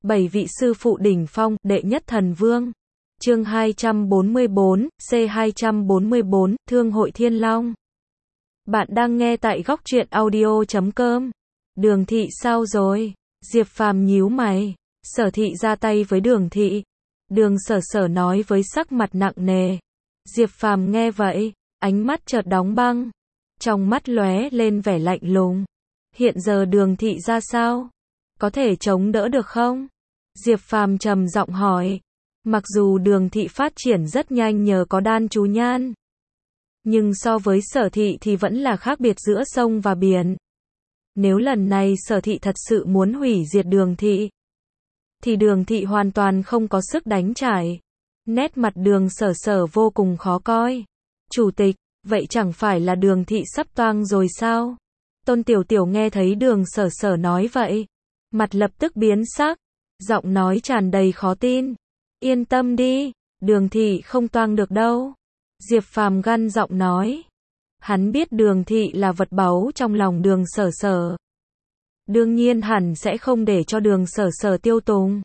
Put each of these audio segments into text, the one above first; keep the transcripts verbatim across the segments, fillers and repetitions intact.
Bảy vị sư phụ đỉnh phong, đệ nhất thần vương. Chương hai trăm bốn mươi bốn, C hai trăm bốn mươi bốn, Thương hội Thiên Long. Bạn đang nghe tại góc truyện audio chấm com. Đường Thị sao rồi? Diệp Phàm nhíu mày. Sở Thị ra tay với Đường Thị. Đường Sở Sở nói với sắc mặt nặng nề. Diệp Phàm nghe vậy, ánh mắt chợt đóng băng, trong mắt lóe lên vẻ lạnh lùng. Hiện giờ Đường Thị ra sao? Có thể chống đỡ được không? Diệp Phàm trầm giọng hỏi. Mặc dù Đường Thị phát triển rất nhanh nhờ có đan chú nhan, nhưng so với Sở Thị thì vẫn là khác biệt giữa sông và biển. Nếu lần này Sở Thị thật sự muốn hủy diệt Đường Thị, thì Đường Thị hoàn toàn không có sức đánh trải. Nét mặt Đường Sở Sở vô cùng khó coi. Chủ tịch, vậy chẳng phải là Đường Thị sắp toang rồi sao? Tôn Tiểu Tiểu nghe thấy Đường Sở Sở nói vậy, mặt lập tức biến sắc, giọng nói tràn đầy khó tin. Yên tâm đi, Đường Thị không toang được đâu. Diệp Phàm gằn giọng nói. Hắn biết Đường Thị là vật báu trong lòng Đường Sở Sở, đương nhiên hẳn sẽ không để cho Đường Sở Sở tiêu tùng.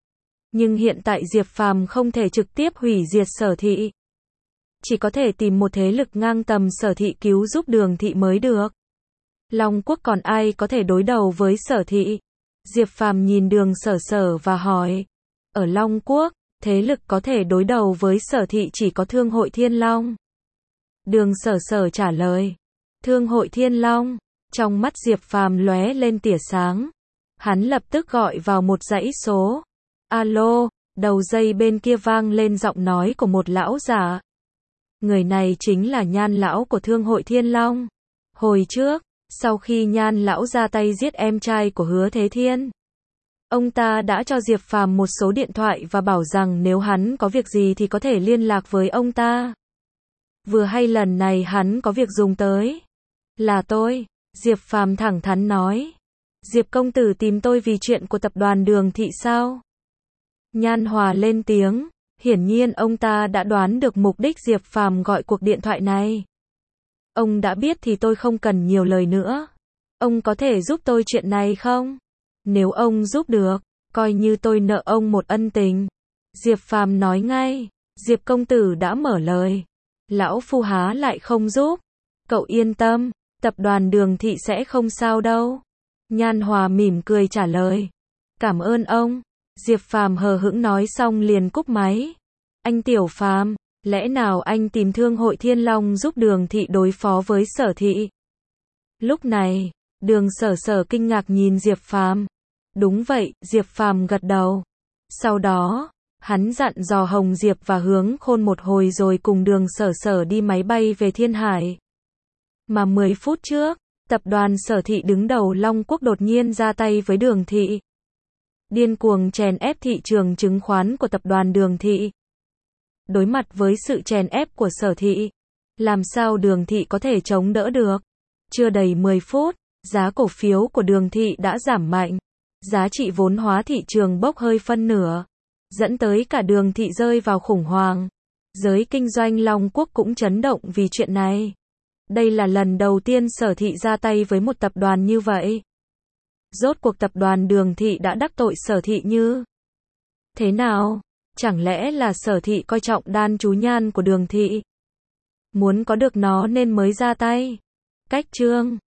Nhưng hiện tại Diệp Phàm không thể trực tiếp hủy diệt Sở Thị, chỉ có thể tìm một thế lực ngang tầm Sở Thị cứu giúp Đường Thị mới được. Long Quốc còn ai có thể đối đầu với Sở Thị? Diệp Phàm nhìn Đường Sở Sở và hỏi. Ở Long Quốc, thế lực có thể đối đầu với Sở Thị chỉ có Thương hội Thiên Long. Đường Sở Sở trả lời. Thương hội Thiên Long. Trong mắt Diệp Phàm lóe lên tia sáng. Hắn lập tức gọi vào một dãy số. Alo, đầu dây bên kia vang lên giọng nói của một lão giả. Người này chính là Nhan lão của Thương hội Thiên Long. Hồi trước, sau khi Nhan lão ra tay giết em trai của Hứa Thế Thiên, ông ta đã cho Diệp Phàm một số điện thoại và bảo rằng nếu hắn có việc gì thì có thể liên lạc với ông ta. Vừa hay lần này hắn có việc dùng tới. Là tôi, Diệp Phàm thẳng thắn nói. Diệp công tử tìm tôi vì chuyện của tập đoàn Đường Thị sao? Nhan Hòa lên tiếng, hiển nhiên ông ta đã đoán được mục đích Diệp Phàm gọi cuộc điện thoại này. Ông đã biết thì tôi không cần nhiều lời nữa. Ông có thể giúp tôi chuyện này không? Nếu ông giúp được, coi như tôi nợ ông một ân tình. Diệp Phàm nói ngay. Diệp công tử đã mở lời. Lão phu há lại không giúp. Cậu yên tâm, tập đoàn Đường Thị sẽ không sao đâu. Nhan Hòa mỉm cười trả lời. Cảm ơn ông. Diệp Phàm hờ hững nói xong liền cúp máy. Anh Tiểu Phàm, lẽ nào anh tìm Thương hội Thiên Long giúp Đường Thị đối phó với Sở Thị? Lúc này, Đường Sở Sở kinh ngạc nhìn Diệp Phàm. Đúng vậy, Diệp Phàm gật đầu. Sau đó, hắn dặn dò Hồng Diệp và Hướng Khôn một hồi rồi cùng Đường Sở Sở đi máy bay về Thiên Hải. Mà mười phút trước, tập đoàn Sở Thị đứng đầu Long Quốc đột nhiên ra tay với Đường Thị, điên cuồng chèn ép thị trường chứng khoán của tập đoàn Đường Thị. Đối mặt với sự chèn ép của Sở Thị, làm sao Đường Thị có thể chống đỡ được? Chưa đầy mười phút, giá cổ phiếu của Đường Thị đã giảm mạnh, giá trị vốn hóa thị trường bốc hơi phân nửa, dẫn tới cả Đường Thị rơi vào khủng hoảng. Giới kinh doanh Long Quốc cũng chấn động vì chuyện này. Đây là lần đầu tiên Sở Thị ra tay với một tập đoàn như vậy. Rốt cuộc tập đoàn Đường Thị đã đắc tội Sở Thị như thế nào? Chẳng lẽ là Sở Thị coi trọng đan chú nhan của Đường Thị, muốn có được nó nên mới ra tay? Cách chương